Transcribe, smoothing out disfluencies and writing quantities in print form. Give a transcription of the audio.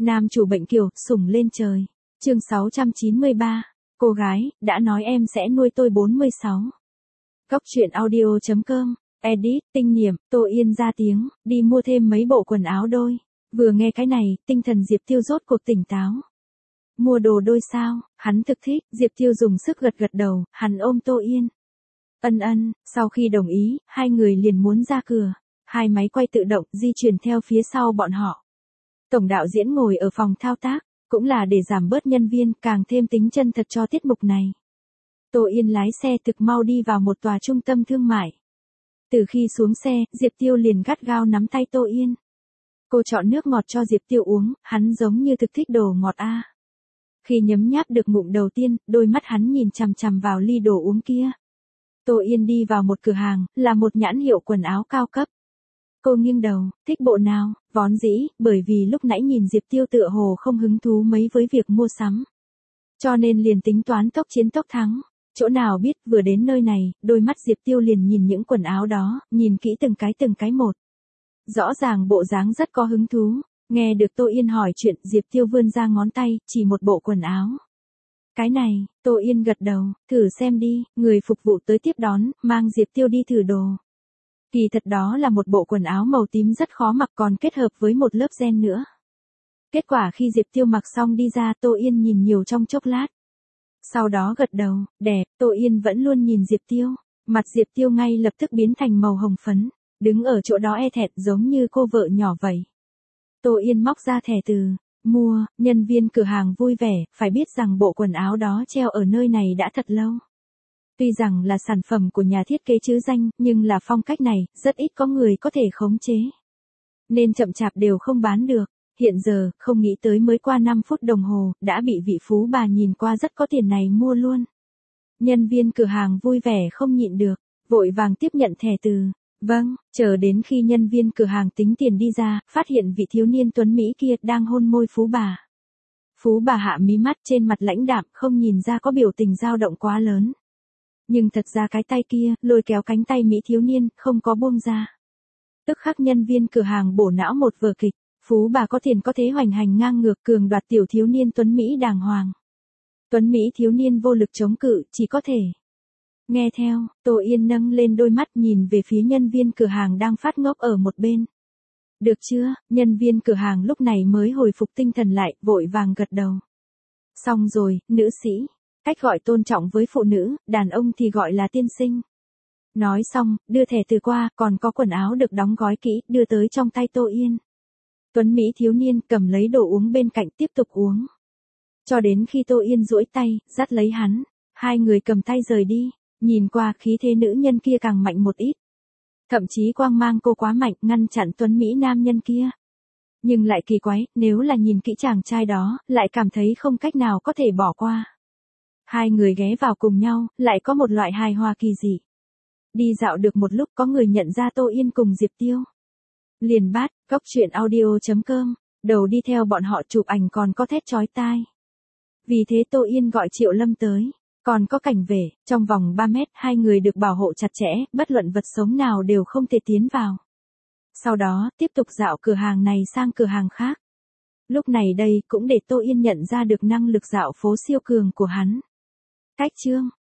Nam chủ bệnh kiều, sủng lên trời. Chương 693. Cô gái, đã nói em sẽ nuôi tôi 46. Góc truyện audio.com. Edit, tinh niệm, Tô Yên ra tiếng, đi mua thêm mấy bộ quần áo đôi. Vừa nghe cái này, tinh thần Diệp Tiêu rốt cuộc tỉnh táo. Mua đồ đôi sao, hắn thực thích, Diệp Tiêu dùng sức gật gật đầu, hắn ôm Tô Yên. Ân, sau khi đồng ý, hai người liền muốn ra cửa. Hai máy quay tự động di chuyển theo phía sau bọn họ. Tổng đạo diễn ngồi ở phòng thao tác, cũng là để giảm bớt nhân viên, càng thêm tính chân thật cho tiết mục này. Tô Yên lái xe thực mau đi vào một tòa trung tâm thương mại. Từ khi xuống xe, Diệp Tiêu liền gắt gao nắm tay Tô Yên. Cô chọn nước ngọt cho Diệp Tiêu uống, hắn giống như thực thích đồ ngọt a. Khi nhấm nháp được ngụm đầu tiên, đôi mắt hắn nhìn chằm chằm vào ly đồ uống kia. Tô Yên đi vào một cửa hàng, là một nhãn hiệu quần áo cao cấp. Cô nghiêng đầu, thích bộ nào, vốn dĩ, bởi vì lúc nãy nhìn Diệp Tiêu tựa hồ không hứng thú mấy với việc mua sắm. Cho nên liền tính toán tốc chiến tốc thắng. Chỗ nào biết vừa đến nơi này, đôi mắt Diệp Tiêu liền nhìn những quần áo đó, nhìn kỹ từng cái một. Rõ ràng bộ dáng rất có hứng thú. Nghe được Tô Yên hỏi chuyện, Diệp Tiêu vươn ra ngón tay, chỉ một bộ quần áo. Cái này, Tô Yên gật đầu, thử xem đi, người phục vụ tới tiếp đón, mang Diệp Tiêu đi thử đồ. Kỳ thật đó là một bộ quần áo màu tím rất khó mặc còn kết hợp với một lớp ren nữa. Kết quả khi Diệp Tiêu mặc xong đi ra, Tô Yên nhìn nhiều trong chốc lát. Sau đó gật đầu, đẹp, Tô Yên vẫn luôn nhìn Diệp Tiêu. Mặt Diệp Tiêu ngay lập tức biến thành màu hồng phấn, đứng ở chỗ đó e thẹn giống như cô vợ nhỏ vậy. Tô Yên móc ra thẻ từ, mua, nhân viên cửa hàng vui vẻ, phải biết rằng bộ quần áo đó treo ở nơi này đã thật lâu. Tuy rằng là sản phẩm của nhà thiết kế chứ danh, nhưng là phong cách này, rất ít có người có thể khống chế. Nên chậm chạp đều không bán được. Hiện giờ, không nghĩ tới mới qua 5 phút đồng hồ, đã bị vị phú bà nhìn qua rất có tiền này mua luôn. Nhân viên cửa hàng vui vẻ không nhịn được, vội vàng tiếp nhận thẻ từ. Vâng, chờ đến khi nhân viên cửa hàng tính tiền đi ra, phát hiện vị thiếu niên tuấn Mỹ kia đang hôn môi phú bà. Phú bà hạ mí mắt, trên mặt lãnh đạm, không nhìn ra có biểu tình dao động quá lớn. Nhưng thật ra cái tay kia, lôi kéo cánh tay Mỹ thiếu niên, không có buông ra. Tức khắc nhân viên cửa hàng bổ não một vở kịch, phú bà có tiền có thế hoành hành ngang ngược cường đoạt tiểu thiếu niên tuấn Mỹ đàng hoàng. Tuấn Mỹ thiếu niên vô lực chống cự, chỉ có thể. Nghe theo, Tô Yên nâng lên đôi mắt nhìn về phía nhân viên cửa hàng đang phát ngốc ở một bên. Được chưa, nhân viên cửa hàng lúc này mới hồi phục tinh thần lại, vội vàng gật đầu. Xong rồi, nữ sĩ. Cách gọi tôn trọng với phụ nữ, đàn ông thì gọi là tiên sinh. Nói xong, đưa thẻ từ qua, còn có quần áo được đóng gói kỹ, đưa tới trong tay Tô Yên. Tuấn Mỹ thiếu niên cầm lấy đồ uống bên cạnh tiếp tục uống. Cho đến khi Tô Yên duỗi tay, dắt lấy hắn. Hai người cầm tay rời đi, nhìn qua khí thế nữ nhân kia càng mạnh một ít. Thậm chí quang mang cô quá mạnh ngăn chặn Tuấn Mỹ nam nhân kia. Nhưng lại kỳ quái, nếu là nhìn kỹ chàng trai đó, lại cảm thấy không cách nào có thể bỏ qua. Hai người ghé vào cùng nhau, lại có một loại hài hòa kỳ dị. Đi dạo được một lúc có người nhận ra Tô Yên cùng Diệp Tiêu. Liền bắt, góc truyện audio.com, đầu đi theo bọn họ chụp ảnh còn có thét chói tai. Vì thế Tô Yên gọi Triệu Lâm tới, còn có cảnh vệ, trong vòng 3 mét hai người được bảo hộ chặt chẽ, bất luận vật sống nào đều không thể tiến vào. Sau đó, tiếp tục dạo cửa hàng này sang cửa hàng khác. Lúc này đây cũng để Tô Yên nhận ra được năng lực dạo phố siêu cường của hắn. Cách chương